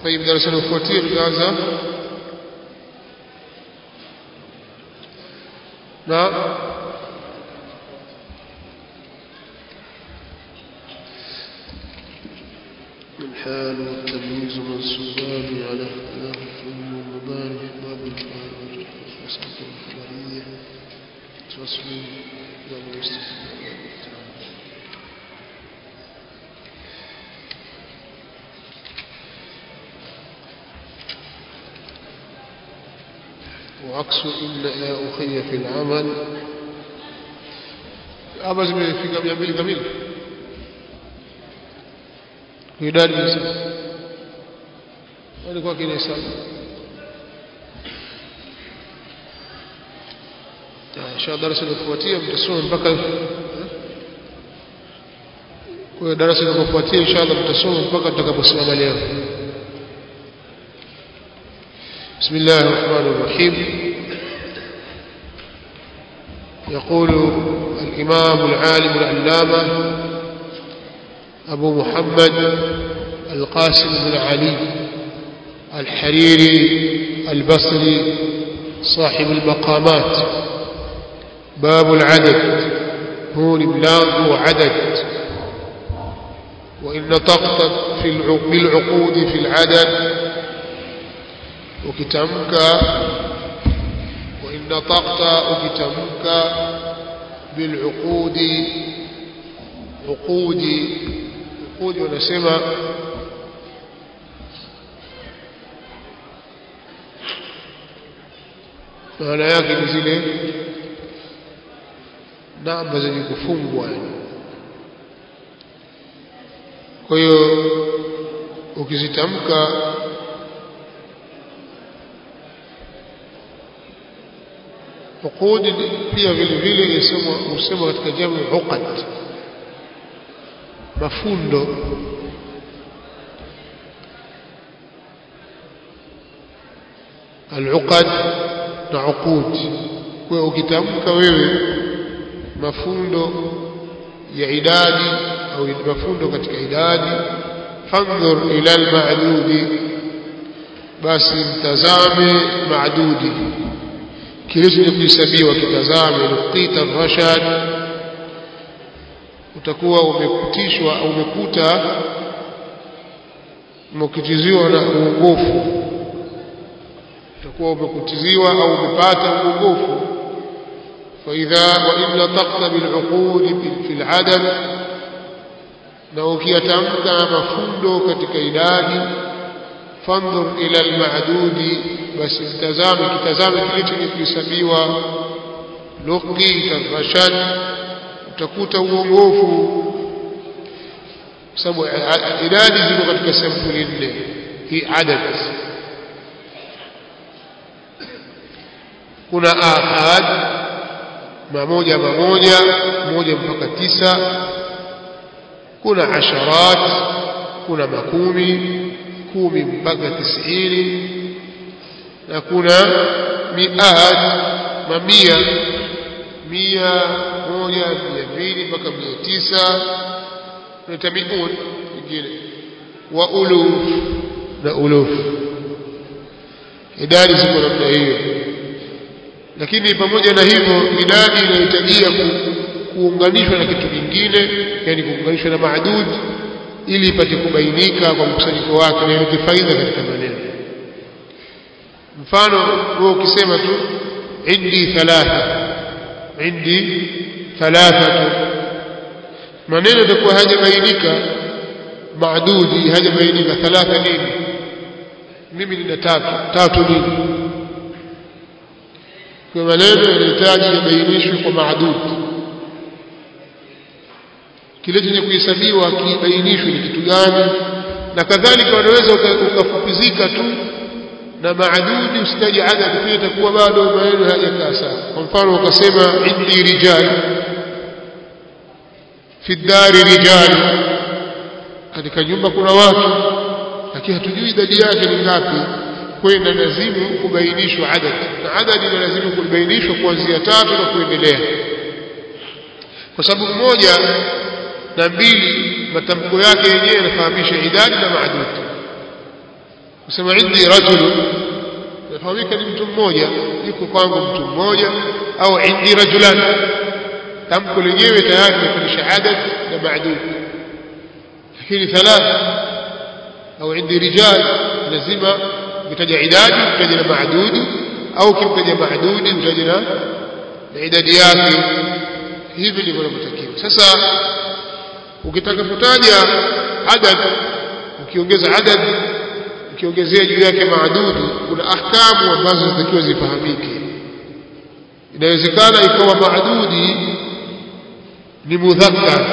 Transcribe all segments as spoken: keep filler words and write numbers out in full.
طيب درس الوفوتية بتاعزها نعم الحال والتمييز منصوبان على اختلاف الفعل والمضارع باب الفعل والفصل الفعلية فصل باب الاستثناء. وعكس إن يا أخي في العمل أبز في كم يعمل كميل في دار الإنسان أنا كوا كنا إنسان إن شاء الله درس الوفواتية متسوم بكر كوا درس الوفواتية إن شاء الله متسوم بكر تكبسم اليوم. بسم الله الرحمن الرحيم. يقول الإمام العالم العلامة أبو محمد القاسم بن علي الحريري البصري صاحب المقامات باب العدد هو الإبلاغ وعدد وإن نطقت بالعقود في العدد ukitamka wa inna taqta ukitamka bil uqudi uqudi uqudi wanasema maana yake ni zile namba zenye kufungwa. Kwa hiyo ukizitamka uqudi pia vile vile yasema usema katika jamu uqad mafundo al-uqad na uqud. Kwa ukitamka wewe mafundo ya idadi au mafundo katika idadi fanzur ila al-ma'dudi basi mtazame ma'dudi kilicho kuhesabiwa kitazame nuqita rashad utakuwa umekutishwa au umekuta umekutiziwa na uongofu utakuwa umekutiziwa au umepata uongofu. fa idha wa illa taqta bil uqud fil adad na ukiyatamka mafundo katika idadi fanzur ila al ma'dudi basi mtazame kitazame kilicho kuhesabiwa luqita rashad utakuta uongofu sababu idadi ziko katika sampuli nne hii adad. Kuna ahad mamoja mamoja moja mpaka tisa, kuna asharat kuna makumi kumi mpaka tisini na kuna miad mamia mia moja mia mbili mpaka mia tisa na tabiun nyingine wa uluf na uluf. Idadi ziko namna hiyo, lakini pamoja na hivyo idadi inahitajia kuunganishwa na kitu kingine, yani kuunganishwa na maadud ili ipate kubainika kwa mkusanyiko wake na ilete faida katika maneno. Mfano wewe ukisema tu indi thalatha indi thalathatu maneno yatakuwa hajabainika maadudi hajabainika thalatha nini mimi nina tatu tatu nini. Kwa maneno yanahitaji yabainishwe kwa maadudi kile chenye kuhesabiwa kibainishwe ni kitu gani, na kadhalika unaweza ukafupizika tu na maadudi usitaji adadi pia itakuwa bado maneno hayajakaa sawa. Kwa mfano ukasema indi rijal fi dari rijal, katika nyumba kuna watu lakini hatujui idadi yake ni ngapi. Kwa hiyo lazima kubainishwa adadi, na adadi ni lazima kubainishwa kuanzia tatu na kuendelea, kwa sababu moja na mbili matamko yake yenyewe yanafahamisha idadi na maadudi. kusema indi rajul nafahamika ni mtu mmoja, yuko kwangu mtu mmoja, au indi rajulan, tamko lenyewe tayari linaonyesha adad na maadud. lakini thalatha au indi rijal lazima utaja idadi, utaja na maadudi, au kimtaja maadudi utaja na idadi yake. hivi ndivyo inavyotakiwa. Sasa ukitaka kutaja adad, ukiongeza adad, ukiongezea juu yake maadudi, kuna ahkamu ambazo zinatakiwa zifahamike. Inawezekana ikawa maadudi ni mudhakkar,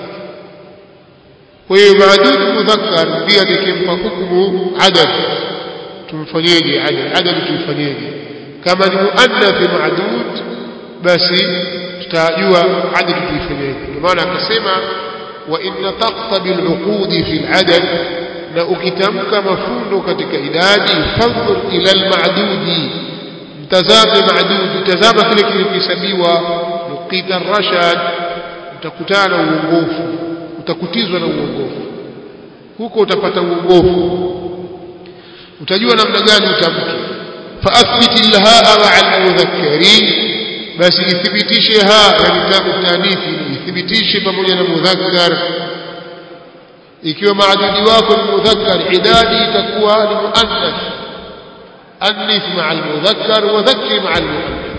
kwa hiyo maadudi mudhakkar pia nikimpa hukumu adad, tumfanyeje adad? Adad tumfanyeje? Kama ni muannath maadud, basi tutajua adad tuifanyeje. Ndio maana akasema wa inna taqtabi al-uqudi fi al-adad, na ukitamka mafundo katika idadi, fadhur ila al-ma'dudi, mtazame maadudi, tazama kile kilichohesabiwa. Nuqita ar-rashad, utakutana uongofu, utakutizwa na uongofu huko, utapata uongofu, utajua namna gani utamke. fa athbit al-haa ma'a al-mudhakkarin, basi ithibitishe ha, yani taanithi ithibitishe pamoja na mudhakkar. Ikiwa maadudi wako ni mudhakkar, idadi itakuwa ni muannath, anith ma'a al-mudhakkar wa dhakkir ma'a al-muannath.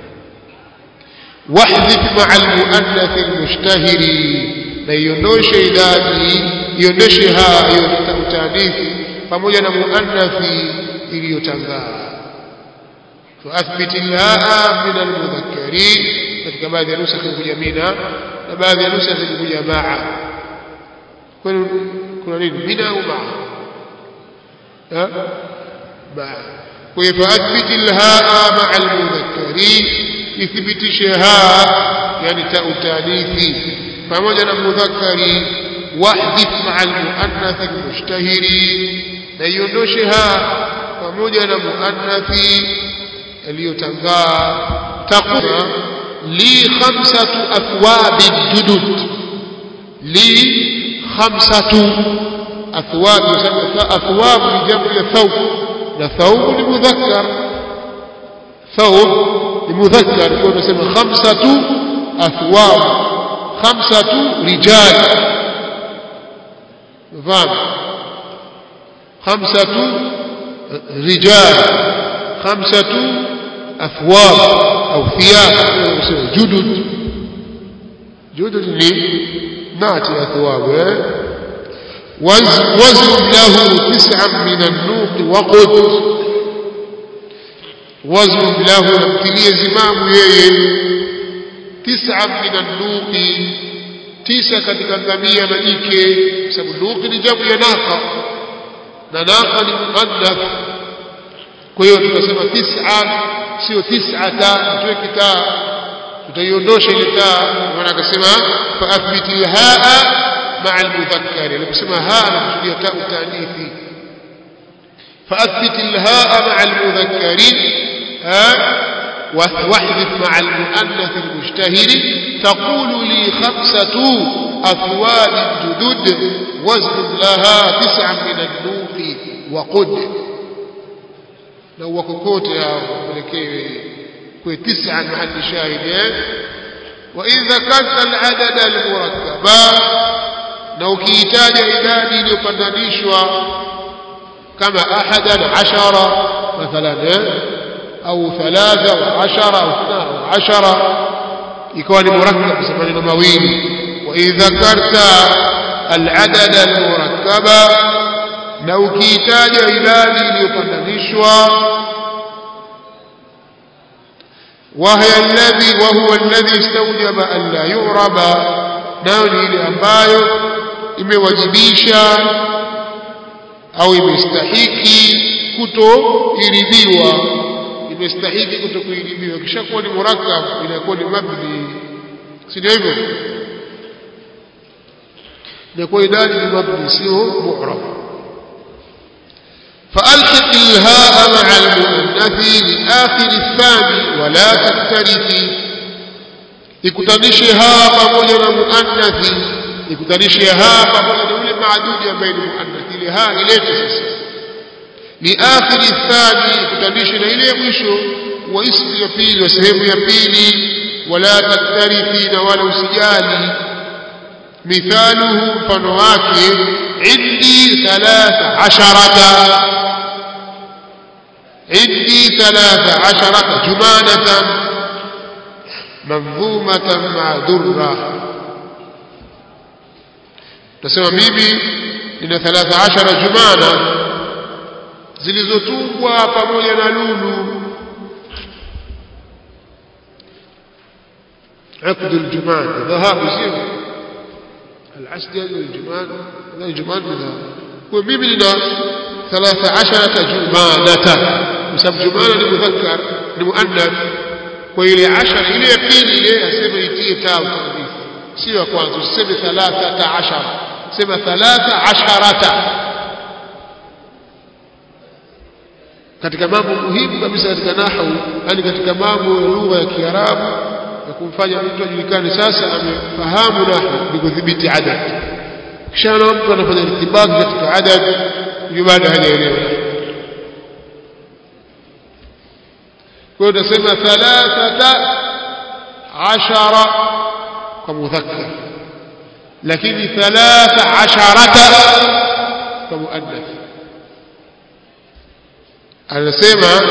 wahdhif ma'a al-muannath al-mushtahiri, na iondoshe idadi, iondoshe ha hiyo taanithi pamoja na muannathi iliyotangaa. فأثبت الهاء من المذكرين، katika baadhi ya nusakh kuja mina na baadhi ya nusakh kuja maa. Kuna kuna nini mina au maa? Ha maa. Kwa hivyo فأثبت الهاء مع المذكرين، ithibitishe ha yani tautanithi pamoja na mudhakkari. wahdith ma'a al-muannath al-mushtahiri, na iondoshe ha pamoja na muannathi aliyotangaa. Taqul li khamsatu athwab judud, li khamsatu athwab, athwab ni jamu ya thawb, na thawb ni mudhakkar, thawb ni mudhakkar. kwa hiyo tunasema khamsatu athwab, khamsatu rijal, fahamu, khamsatu rijal, khamsatu أثواب أو ثياب جدد. جدد لي ناتي أثواب. وزن له تسعا من النوق وقد، وزن له نمتلي زمام تسعا من النوق، تسعا katika ngamia na jike, sababu nuq ni jamu ya naqa na naqa ni muannath. Kwa hiyo tukasema tis'a, sio tis'ata, tuweke taa, tutaiondosha ile taa. Maana akasema fa athbitil haa ma'a al-mudhakkar, aliposema haa anakusudia taa taanithi. fa athbitil haa ma'a al-mudhakkari wahdith ma'a al-muannath al-mushtahiri. taqulu li khamsatu athwab judud wazn laha tis'an min an-nuqi wa qud, na wakokote hao wapelekewe kwa tisa mahali shahidi. wa in dhakarta al-adad al-murakkaba, na ukiitaja idadi iliyopandanishwa kama ahadan ashara mathalan, au thalatha wa ashara au ithna wa ashara, ikawa ni murakkab kwa maneno mawili. wa in dhakarta al-adad al-murakkaba, na ukiitaja idadi iliyopandanishwa, وهي الذي وهو الذي استوجب أن لا يعرب، nayo ni ile ambayo imewajibisha au imestahiki kutoiribiwa, imestahiki kutokuiribiwa. Kisha kuwa ni murakkab inakuwa ni mabni, si ndio hivyo? inakuwa idadi ni mabni, sio mu'rab. فألحق الهاء مع المؤنث لآخر الثاني ولا تكترث، ikutanishe haa pamoja na muannathi, ikutanishe haa pamoja na yule maadudi ambaye ni muannathi. ile haa ilete sasa لآخر الثاني kutanisha na ile mwisho wa ismu ya pili wa sehemu ya pili wala taktarifi na wala usijali mithaluhu mfano wake indi thalatha asharata indi thalatha asharata jumanatan manzumatan ma'durra nasema mimi nina thalatha ashara jumana zilizotungwa pamoja na lulu عقد الجمان ذهب زين العسد الجمان هذا الجمان ذهب وميم لنا ثلاث عشرة جمانة مسمى جمانة لمذكر لمؤنث وإلى عشر إلى يقين إليه أسمى يتيه تاو تنبيث سيوى كوانتو سمى ثلاثة عشر سمى ثلاثة عشرة katika mambo muhimu kabisa katika nahwu yani katika mambo ya lugha ya Kiarabu na kumfanya mtu ajulikane sasa amefahamu nahwu ni kudhibiti adad kisha mtu anafanya itibaki katika adad hiyo baada hajaelewa kwa hiyo tunasema thalathata ashara kwa mudhakkar lakini thalatha asharata kwa muannath anasema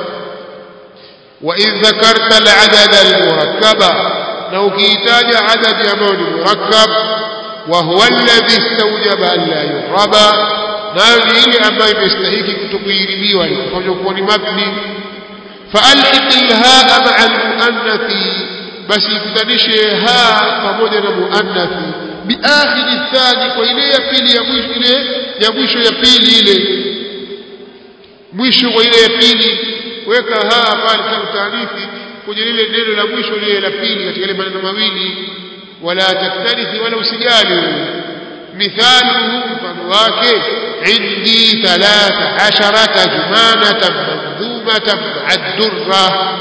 wa idh dhakarta al-adad al-murakkaba na ukihitaja adadi ambao ni murakkab wa huwa alladhi istawjaba an la yuraba nayo ni ile ambayo imestahili kutokuiribiwa kwa kuwa ni mabni fa alhiq al-haa ma'a al-muannathi basi kutanishe ha pamoja na muannathi bi akhir thani kwa ile ya pili ya mwisho ile ya mwisho ya pili ile mwisho wa ile ya pili weka haa pale kwa taarifi kwenye lile neno la mwisho lile la pili katika ile maneno mawili wala taktarithi wala usijali mithaluhu mfano wake indi thalatha asharata jumanatan mandhumatan ad-durra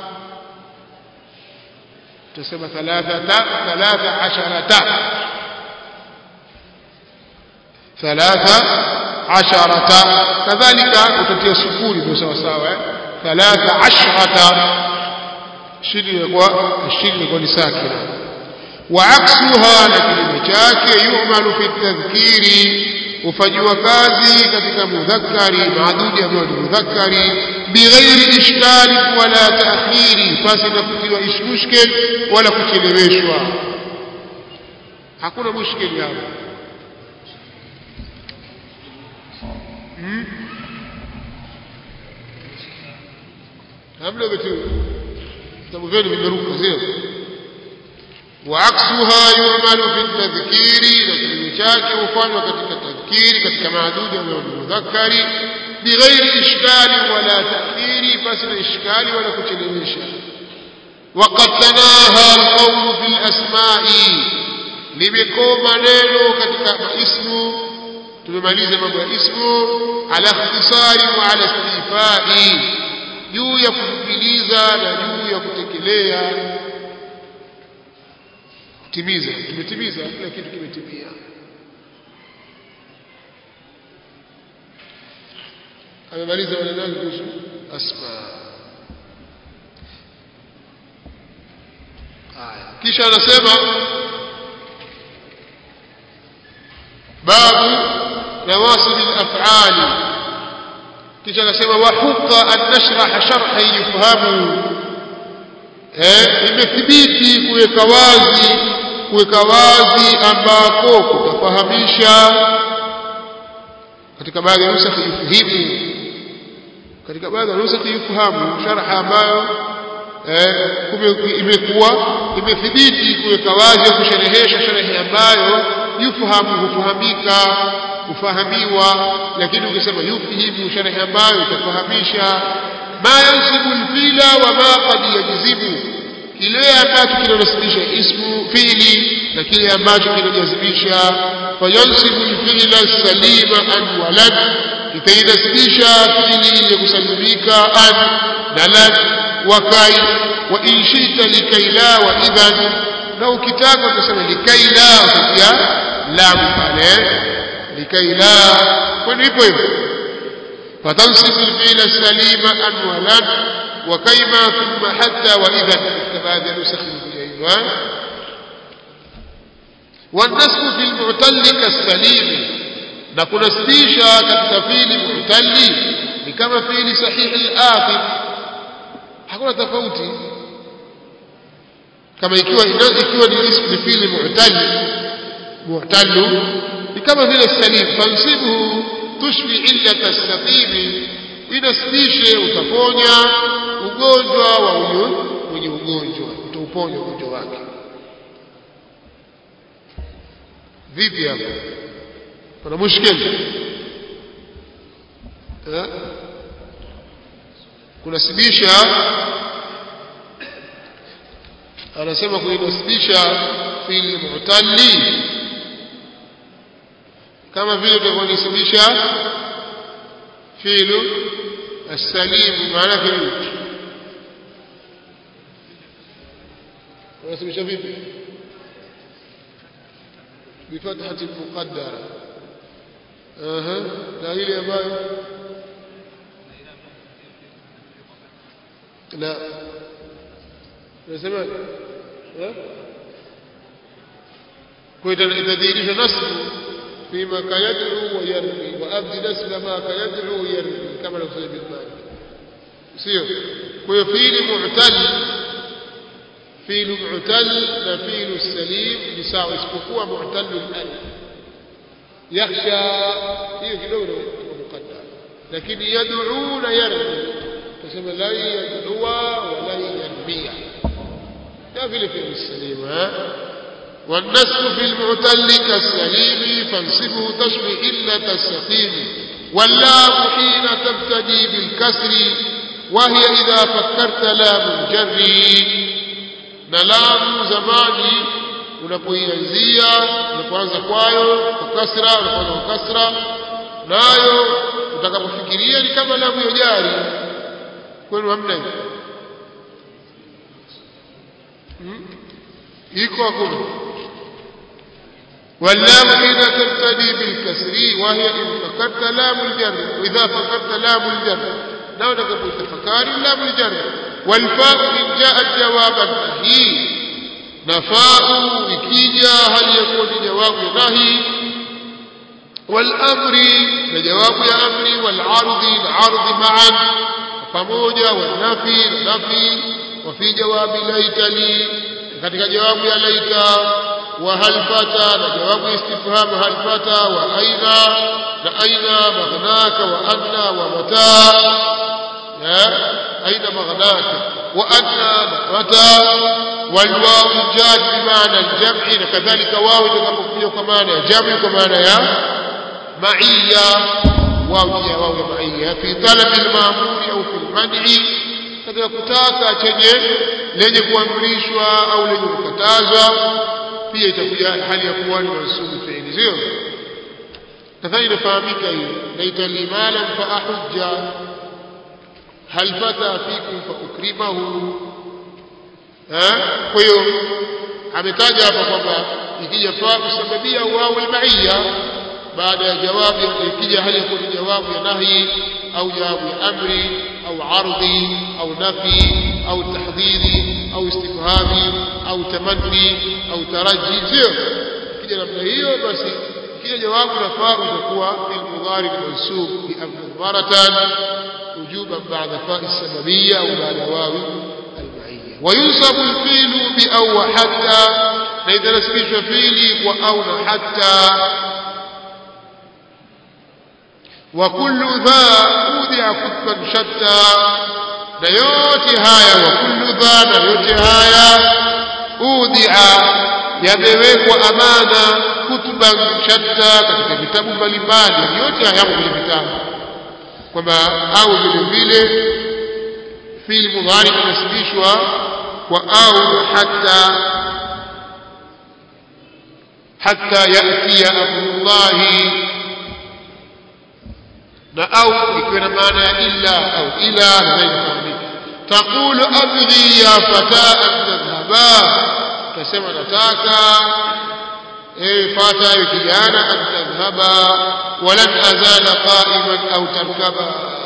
tusema thalathata thalatha asharata thalatha asharata kadhalika utatia sukuni ndio sawa sawa eh thalatha asharata shini kwa shini kwa ni sakina wa aksuha na kilimo chake yu'malu fi tadhkiri ufanywa kazi katika mudhakkari maadudi ambayo ni mudhakkari bighairi ishkali wala ta'khiri basi na kutiwa ishmushkel wala kucheleweshwa hakuna mushkeli hapo hamna vitu sababu vile vimeruka sio وعكسها يعمل في التذكير لكن chake hufanywa katika tadhkiri katika maadudi ya mudhakkari bighairi ishkali wala ta'khiri basi na ishkali wala kuchelewesha waqad tanaha alqawl fil asma'i limekoma neno katika ismu tumemaliza mambo ya ismu ala ikhtisari wa ala istifai juu ya kufupiliza na juu ya kutekelea timiza tumetimiza kila kitu kimetimia amemaliza maneno yake kuhusu asma haya kisha anasema babu nawasib al-af'ali kisha anasema wa huqa an nashrah sharhan yufhamu eh imethibiti kuweka wazi kuweka wazi ambako kutafahamisha katika baadhi ya nusakh yufahimu katika baadhi ya nusakh yufahamu sharha ambayo eh imekuwa imethibiti kuweka wazi kusherehesha sharhi ambayo yufahamu hufahamika kufahamiwa lakini ukisema yufahimu sharhi ambayo itafahamisha ma yansibu al-fila wa ma qad yajzibu kile ambacho kinanasibisha ismu fi'li na kile ambacho kinajazibisha fayansibu al-fi'la salima an walad kitainasibisha fi'li ile kusalimika an na lan wa kai wa in shita likaila wa idhan na ukitaka kusema likaila ukia lam pale likaila kwani ipo hivyo fatansibu al-fi'l as-salima an wa lan wa kayma thumma hatta wa idhan kabadha nusakhu bi'aywan والنسب في المعتل كالسليم na kunasibisha katika fi'li mu'talli ni kama fi'li sahih al-akhir hakuna tofauti kama ikiwa ikiwa ni ismu ni fi'li mu'talli mu'tallu ni kama vile salim fansibuhu tushfi illat as-saqim inasibishe utaponya ugonjwa wa huyo mwenye ugonjwa utauponya ugonjwa wake vipi hapo kuna mushkil eh kunasibisha anasema kuinasibisha fi'l mu'talli kama vile tunavyonasibisha fi'l as-salim maana yake unasibisha vipi بفتحة المقدرة اها لا هي يا باي لا يا سمع ها كنت تديرش نصب فيما كان يدعو ويرمي وابدي نسب ما كان يدعو ويرمي كما لو سيب المال سيو كل فيل معتل فيل معتل فيل السليم يساوي اسبقوا معتل الالف يخشى هي كده مقدر لكن يدعون يرمي فسمى لا يدعو ولا يرمي ده في الفيل السليم ها والنسب في المعتل كالسليم فانصبه تشبه إلة السقيم واللام حين تبتدي بالكسر وهي إذا فكرت لام الجر نلام زماني unapoianzia unapoanza kwayo kwa kasra unapoanza kwa kasra nayo utakapofikiria ni kama lamu ya jari kwani hamna hiyo iko hakuna واللام إذا تبتدي بالكسر وهي إن فكرت لام الجر وإذا فكرت لام الجر لو نقول تفكار لام الجر والفاء إن جاءت جوابا نهي نفاء إكيجا هل يكون جواب نهي والأمر لجواب يا أمري والعرض العرض معا فموجة والنفي النفي وفي جواب ليت لي katika jawabu ya laita wa hal fata na jawabu istifham hal fata wa aina na aina maghnaka wa anna wa mata ya aina maghnaka wa anna mata wal waw jad bi maana al jam'i na kadhalika waw itakapokuja kwa maana ya jam'i kwa maana ya ma'iyya waw ya waw ya ma'iyya fi talab al ma'mur au fi al man'i katika kutaka chenye lenye kuamrishwa au lenye kukatazwa pia itakuja hali ya kuwa ni mansubu fi'li sio nadhani inafahamika hiyo laita limalan fa ahujja hal fata fikum fa ukrimahu eh kwa hiyo ametaja hapa kwamba ikija fa kusababia wao al-ma'iyya baada ya jawabu ikija hali ya kuwa jawabu ya nahi au jawabu ya amri au ardhi au nafi au tahdhiri au istifhami au tamanni au taraji sio kija namna hiyo basi kija jawabu la fa itakuwa al-mudhari mansub bi amratan wujuban ba'da fa as-sababiyya au ba'da wawi al-ma'iyya wa yunsabu al-fi'lu bi aw hatta na idha nasbisha fi'li wa aw hatta وكل ذا أودع كتبا شتى na yote haya wa kullu dha na yote haya udia yamewekwa amana kutuban shatta katika vitabu mbalimbali yote haya yapo kwenye vitabu kwamba au vile vile fi'l mudhari kunasibishwa kwa au hatta hatta yati amrullahi na au ikiwa na maana ya illa au ila na تقول أبغي يا فتاة أن تذهبا تسمى نتاكا إيه فاتا يكيانا أن تذهبا ولن أزال قائما أو تركبا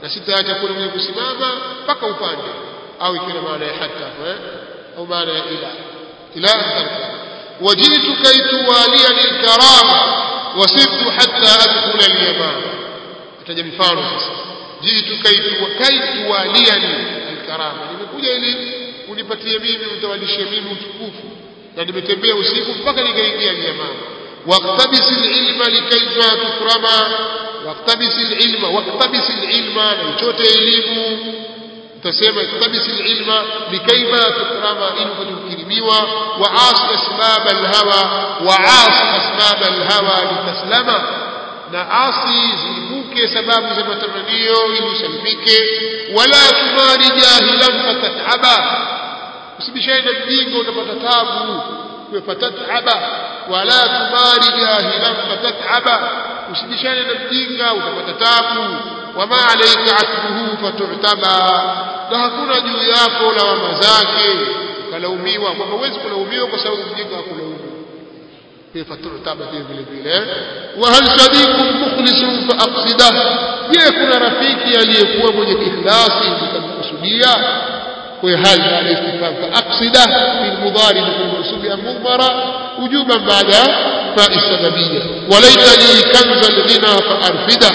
na sitaacha kule mwenye kusimama mpaka upande au ikiwa maana ya hatta eh au maana ya ila ila tarka wajitu kaitu waliya lilkarama wasibtu hatta adkhula al-yamama ataja mfano sasa jitu kaitu kaitu waliya lilkarama nimekuja ili unipatie mimi utawalishie mimi utukufu na nimetembea usiku mpaka nikaingia al-yamama waqtabis al-ilma likayfa tukrama waqtabis al-ilma waqtabis al-ilma na chote elimu utasema waqtabis al-ilma likayfa tukrama ili kutukirimiwa wa asi asbab al-hawa wa asi asbab al-hawa litaslama na asi zibuke sababu za matamanio ili usalimike wala tumari jahilan fatataba usibishane na mjinga utapata taabu fatataba wala tumari jahilan fatataba usibishane na mjinga utapata taabu wama alayka atbuhu fatutaba na hakuna juu yako lawama zake ukalaumiwa kwamba huwezi kulaumiwa kwa sababu mjinga hakulaumu fatutaba vile vile wa hal sadiqun mukhlisun fa aqsidah je kuna rafiki aliyekuwa mwenye ikhlasi mkamkusudia وهل على استفهام فأقصده في المضارع بالمنصوب المضمرة وجوبا بعد فاء السببية وليت لي كنز الغنى فأرفده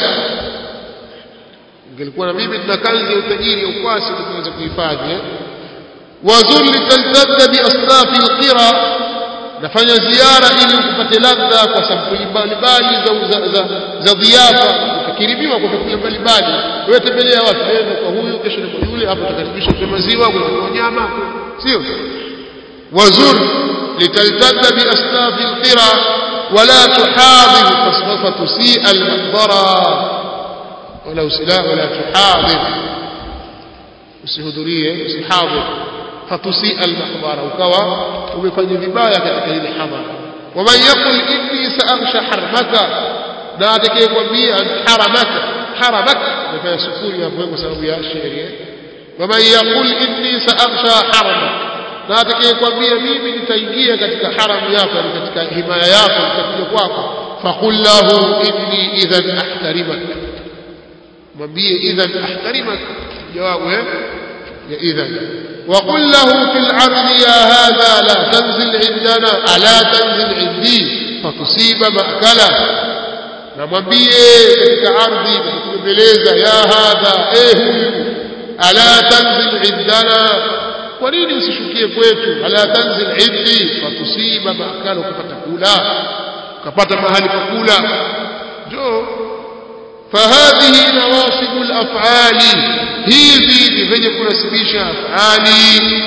قال ميمي إن كنز وتجيري وقاسي وكنز كيفادي وزر لتلتذ بأصناف القرى نفanya ziara ili upate ladha kwa sampuli mbalimbali za za dhiafa ukikirimiwa kwa sampuli mbalimbali wewe tembelea watu leo kwa huyu kesho kwa yule hapo utakaribishwa kwa maziwa kwa nyama sio wazur litaltadha bi asnaf alqira wala tuhadhib fasfafa tusi almadara wala usila wala tuhadhib usihudhurie usihadhib fatusi almahdara ukawa umefanya vibaya katika ile hadhara waman yaqul inni sa'akhsha harmaka na atakayekwambia haramaka haramaka nafanya sukuni hapo kwa sababu ya sheria waman yaqul inni sa'akhsha haramaka na atakayekwambia mimi nitaingia katika haramu yako katika himaya yako nitakuja kwako faqul lahu inni idhan ahtarimak mwambie idhan ahtarimak jawabu eh ya idhan وقل له في العرض يا هذا لا تنزل عندنا ألا تنزل عندي فتصيب مأكله نمبيه katika ardhi kumbeleza ya hadha eh huyu ala tanzil indana kwa nini usishukie kwetu ala tanzil indi fatusiba maakala kupata kula kupata mahali pa kula jo فهذه نواصب الافعال hivi venye kunasibisha afali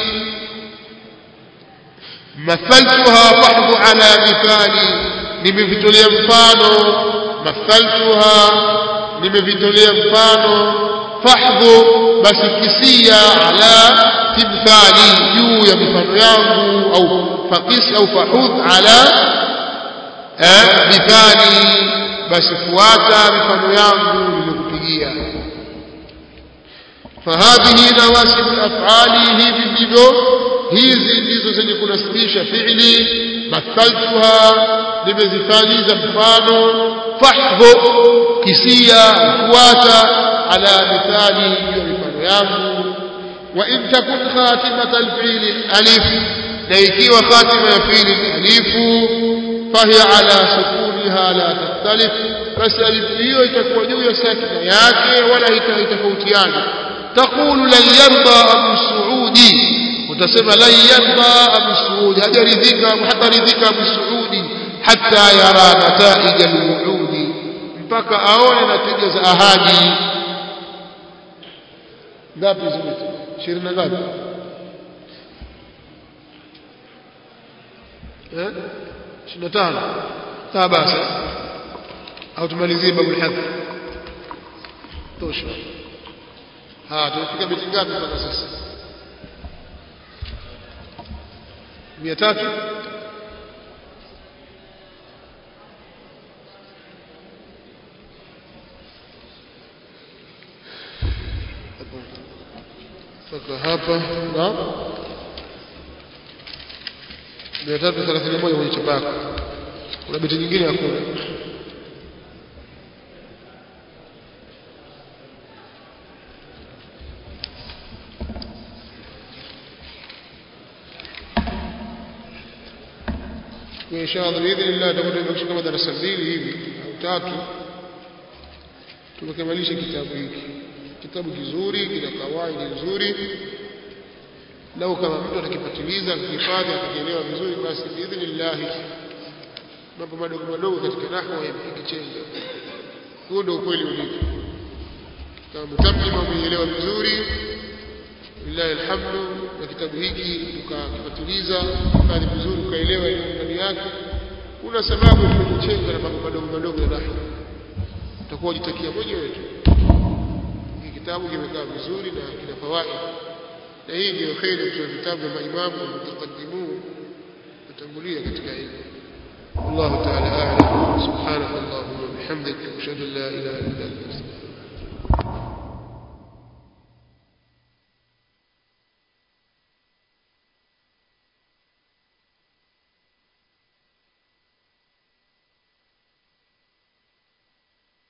mathaltuha fahdhu ala mithali nimevitolea mfano mathaltuha nimevitolea mfano fahdhu basi kisia ala timthali juu ya mifano yangu au faqis au fahudh ala mithali basi fuata mifano yangu nilikupigia فهذه نواسب الافعال hivi ndivyo hizi ndizo zenye kunasibisha fi'li mathaltuha nimezifanyia mfano fahdhu kisia fuata ala mithali ya mifano yangu wa in takun khatimata al-fi'l alif na ikiwa khatima ya fi'l alifu fahiya ala sukuniha la takhtalif basi alif hiyo itakuwa juu ya sakina yake wala itaitofautiana تقول لن يرضى أبو السعودي وتسمى لن يرضى أبو السعودي هذا رذيك حتى رذيك أبو السعودي حتى يرى نتائج الوعود mpaka aone natija za ahadi ngapi zimetoka ishirini ngapi eh ishirini na tano sawa basi au tumalizie babu al-hadth tosha ها tumefika beti ngapi mpaka sasa mia tatu mpaka hapa na mia tatu thelathini na moja kwenye chapaka kuna beti nyingine hakuna kwa inshallah biidhnillah tutakuwa tumebakisha kama darasa mbili hivi au tatu tumekamilisha kitabu hiki. Kitabu kizuri, kina kawaida nzuri, lau kama mtu atakipatiliza akihifadhi akielewa vizuri, basi biidhnillah mambo madogo madogo katika nahwu yamkichenga. Huo ndio ukweli ulivyo. Kama mtamlima umeelewa vizuri, billahi alhamdu, na kitabu hiki ukakipatiliza kali vizuri, ukaelewa ndani yake, una sababu ya kujichenga na mambo madogo madogo ya nahwu, utakuwa unajitakia mwenyewe tu. Hiki kitabu kimekaa vizuri na kina fawaid, na hii ndio kheri ya vitabu vya maimamu mutaqaddimun kutangulia katika hili. الله تعالى أعلم. سبحانك اللهم وبحمدك أشهد أن لا إله إلا أنت.